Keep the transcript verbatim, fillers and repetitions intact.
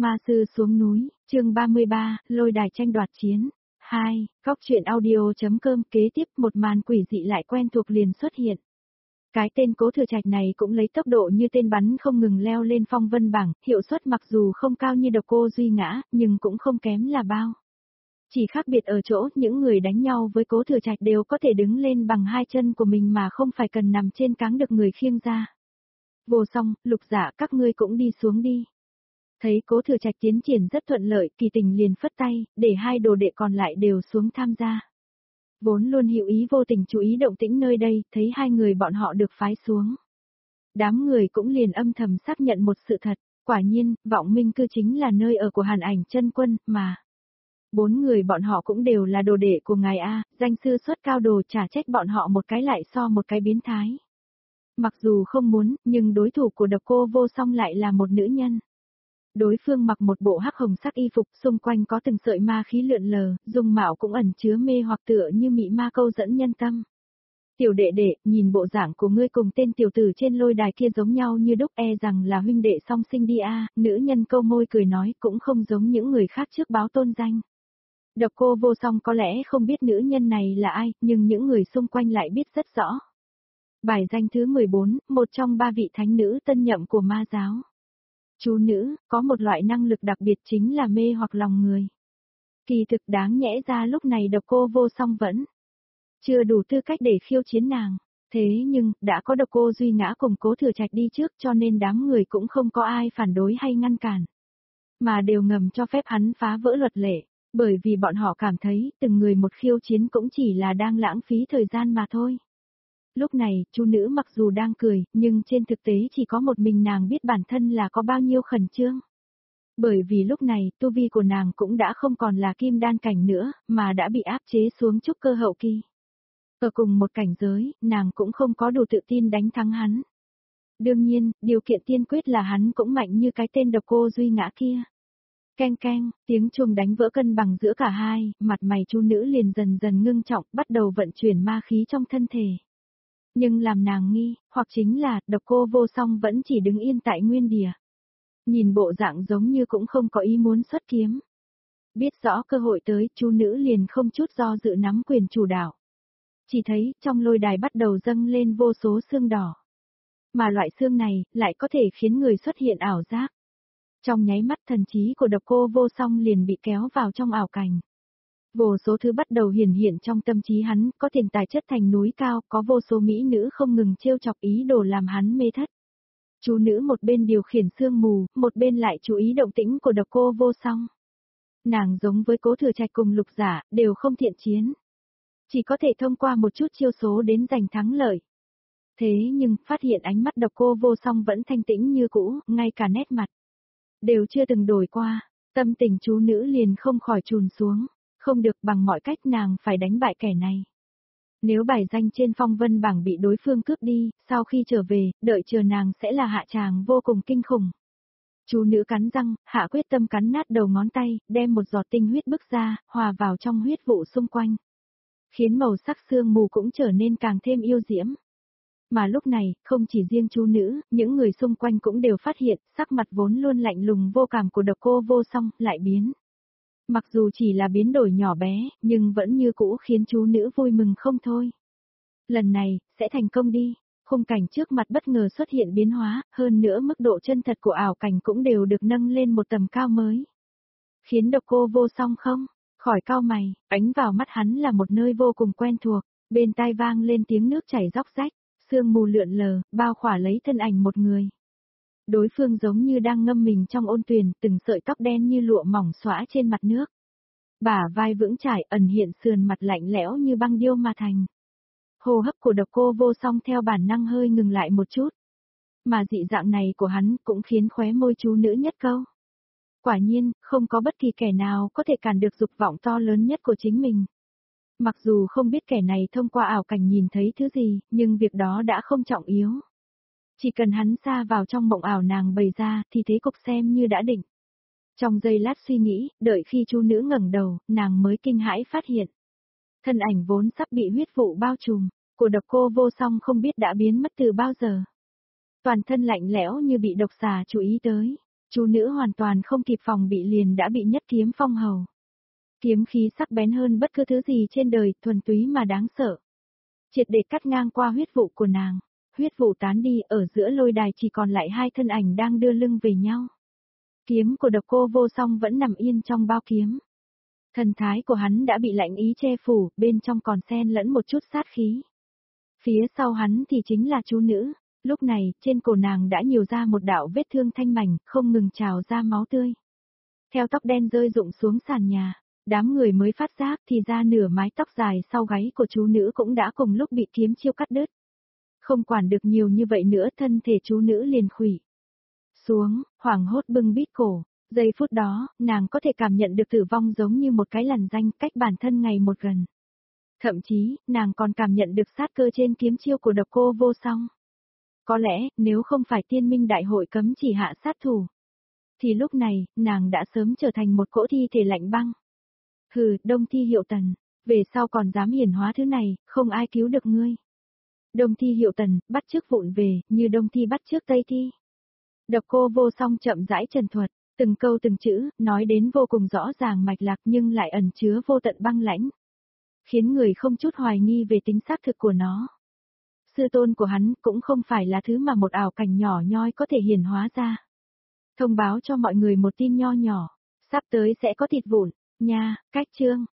Ma sư xuống núi, chương ba mươi ba, lôi đài tranh đoạt chiến. hai, Góc truyện audio.com kế tiếp một màn quỷ dị lại quen thuộc liền xuất hiện. Cái tên Cố Thừa Trạch này cũng lấy tốc độ như tên bắn không ngừng leo lên phong vân bảng, hiệu suất mặc dù không cao như Độc Cô Duy Ngã, nhưng cũng không kém là bao. Chỉ khác biệt ở chỗ những người đánh nhau với Cố Thừa Trạch đều có thể đứng lên bằng hai chân của mình mà không phải cần nằm trên cáng được người khiêng ra. Vô Song, Lục Dạ các ngươi cũng đi xuống đi. Thấy Cố Thừa Trạch tiến triển rất thuận lợi, Kỳ Tình liền phất tay, để hai đồ đệ còn lại đều xuống tham gia. Vốn luôn hữu ý vô tình chú ý động tĩnh nơi đây, thấy hai người bọn họ được phái xuống. Đám người cũng liền âm thầm xác nhận một sự thật, quả nhiên, Vọng Minh Cư chính là nơi ở của Hàn Ảnh Chân Quân, mà. Bốn người bọn họ cũng đều là đồ đệ của ngài A, danh sư xuất cao đồ trả trách bọn họ một cái lại so một cái biến thái. Mặc dù không muốn, nhưng đối thủ của Độc Cô Vô Song lại là một nữ nhân. Đối phương mặc một bộ hắc hồng sắc y phục, xung quanh có từng sợi ma khí lượn lờ, dung mạo cũng ẩn chứa mê hoặc tựa như mị ma câu dẫn nhân tâm. Tiểu đệ đệ, nhìn bộ dạng của ngươi cùng tên tiểu tử trên lôi đài kia giống nhau như đúc, e rằng là huynh đệ song sinh đi a. Nữ nhân câu môi cười nói, cũng không giống những người khác trước báo tôn danh. Độc Cô Vô Song có lẽ không biết nữ nhân này là ai, nhưng những người xung quanh lại biết rất rõ. Bài danh thứ mười bốn, một trong ba vị thánh nữ tân nhậm của ma giáo. Chú nữ, có một loại năng lực đặc biệt chính là mê hoặc lòng người. Kỳ thực đáng nhẽ ra lúc này Độc Cô Vô Song vẫn chưa đủ tư cách để khiêu chiến nàng. Thế nhưng, đã có Độc Cô Duy Ngã cùng Cố Thừa Trạch đi trước cho nên đám người cũng không có ai phản đối hay ngăn cản. Mà đều ngầm cho phép hắn phá vỡ luật lệ, bởi vì bọn họ cảm thấy từng người một khiêu chiến cũng chỉ là đang lãng phí thời gian mà thôi. Lúc này, chú nữ mặc dù đang cười, nhưng trên thực tế chỉ có một mình nàng biết bản thân là có bao nhiêu khẩn trương. Bởi vì lúc này, tu vi của nàng cũng đã không còn là kim đan cảnh nữa, mà đã bị áp chế xuống trúc cơ hậu kỳ. Ở cùng một cảnh giới, nàng cũng không có đủ tự tin đánh thắng hắn. Đương nhiên, điều kiện tiên quyết là hắn cũng mạnh như cái tên Độc Cô Duy Ngã kia. Keng keng, tiếng chuông đánh vỡ cân bằng giữa cả hai, mặt mày chú nữ liền dần dần ngưng trọng, bắt đầu vận chuyển ma khí trong thân thể. Nhưng làm nàng nghi, hoặc chính là, Độc Cô Vô Song vẫn chỉ đứng yên tại nguyên địa. Nhìn bộ dạng giống như cũng không có ý muốn xuất kiếm. Biết rõ cơ hội tới, chú nữ liền không chút do dự nắm quyền chủ đạo. Chỉ thấy, trong lôi đài bắt đầu dâng lên vô số xương đỏ. Mà loại xương này, lại có thể khiến người xuất hiện ảo giác. Trong nháy mắt thần trí của Độc Cô Vô Song liền bị kéo vào trong ảo cảnh. Vô số thứ bắt đầu hiển hiện trong tâm trí hắn, có tiền tài chất thành núi cao, có vô số mỹ nữ không ngừng trêu chọc ý đồ làm hắn mê thất. Chú nữ một bên điều khiển sương mù, một bên lại chú ý động tĩnh của Độc Cô Vô Song. Nàng giống với Cố Thừa Trạch cùng Lục Giả, đều không thiện chiến. Chỉ có thể thông qua một chút chiêu số đến giành thắng lợi. Thế nhưng, phát hiện ánh mắt Độc Cô Vô Song vẫn thanh tĩnh như cũ, ngay cả nét mặt đều chưa từng đổi qua, tâm tình chú nữ liền không khỏi trùn xuống. Không được, bằng mọi cách nàng phải đánh bại kẻ này. Nếu bài danh trên phong vân bảng bị đối phương cướp đi, sau khi trở về, đợi chờ nàng sẽ là hạ tràng vô cùng kinh khủng. Chú nữ cắn răng, hạ quyết tâm cắn nát đầu ngón tay, đem một giọt tinh huyết bức ra, hòa vào trong huyết vụ xung quanh. Khiến màu sắc sương mù cũng trở nên càng thêm yêu diễm. Mà lúc này, không chỉ riêng chú nữ, những người xung quanh cũng đều phát hiện, sắc mặt vốn luôn lạnh lùng vô cảm của Độc Cô Vô Song, lại biến. Mặc dù chỉ là biến đổi nhỏ bé, nhưng vẫn như cũ khiến chú nữ vui mừng không thôi. Lần này, sẽ thành công đi. Khung cảnh trước mặt bất ngờ xuất hiện biến hóa, hơn nữa mức độ chân thật của ảo cảnh cũng đều được nâng lên một tầm cao mới. Khiến Độc Cô Vô Song không khỏi cau mày, ánh vào mắt hắn là một nơi vô cùng quen thuộc, bên tai vang lên tiếng nước chảy róc rách, sương mù lượn lờ, bao khỏa lấy thân ảnh một người. Đối phương giống như đang ngâm mình trong ôn tuyền, từng sợi tóc đen như lụa mỏng xõa trên mặt nước. Bả vai vững chãi, ẩn hiện sườn mặt lạnh lẽo như băng điêu mà thành. Hô hấp của Độc Cô Vô Song theo bản năng hơi ngừng lại một chút. Mà dị dạng này của hắn cũng khiến khóe môi chú nữ nhất câu. Quả nhiên, không có bất kỳ kẻ nào có thể cản được dục vọng to lớn nhất của chính mình. Mặc dù không biết kẻ này thông qua ảo cảnh nhìn thấy thứ gì, nhưng việc đó đã không trọng yếu. Chỉ cần hắn xa vào trong mộng ảo nàng bày ra, thì thế cục xem như đã định. Trong giây lát suy nghĩ, đợi khi chú nữ ngẩng đầu, nàng mới kinh hãi phát hiện. Thân ảnh vốn sắp bị huyết vụ bao trùm, của Độc Cô Vô Song không biết đã biến mất từ bao giờ. Toàn thân lạnh lẽo như bị độc xà chú ý tới. Chú nữ hoàn toàn không kịp phòng bị liền đã bị nhất kiếm phong hầu. Kiếm khí sắc bén hơn bất cứ thứ gì trên đời, thuần túy mà đáng sợ. Triệt để cắt ngang qua huyết vụ của nàng. Huyết vụ tán đi, ở giữa lôi đài chỉ còn lại hai thân ảnh đang đưa lưng về nhau. Kiếm của Độc Cô Vô Song vẫn nằm yên trong bao kiếm. Thần thái của hắn đã bị lạnh ý che phủ, bên trong còn xen lẫn một chút sát khí. Phía sau hắn thì chính là chú nữ. Lúc này, trên cổ nàng đã nhiều ra một đạo vết thương thanh mảnh, không ngừng trào ra máu tươi. Theo tóc đen rơi rụng xuống sàn nhà, đám người mới phát giác thì ra nửa mái tóc dài sau gáy của chú nữ cũng đã cùng lúc bị kiếm chiêu cắt đứt. Không quản được nhiều như vậy nữa, thân thể chú nữ liền khuỵu xuống, hoảng hốt bưng bít cổ. Giây phút đó, nàng có thể cảm nhận được tử vong giống như một cái lằn ranh cách bản thân ngày một gần. Thậm chí, nàng còn cảm nhận được sát cơ trên kiếm chiêu của Độc Cô Vô Song. Có lẽ, nếu không phải Tiên Minh Đại hội cấm chỉ hạ sát thủ, thì lúc này, nàng đã sớm trở thành một cỗ thi thể lạnh băng. Hừ, Đông Thi Hiệu Tần, về sau còn dám hiển hóa thứ này, không ai cứu được ngươi. Đông Thi Hiệu Tần, bắt chước vụn về, như Đông Thi bắt chước Tây Thi. Độc Cô Vô Song chậm rãi trần thuật, từng câu từng chữ, nói đến vô cùng rõ ràng mạch lạc nhưng lại ẩn chứa vô tận băng lãnh. Khiến người không chút hoài nghi về tính xác thực của nó. Sư tôn của hắn cũng không phải là thứ mà một ảo cảnh nhỏ nhoi có thể hiển hóa ra. Thông báo cho mọi người một tin nho nhỏ, sắp tới sẽ có thịt vụn, nha, cách chương.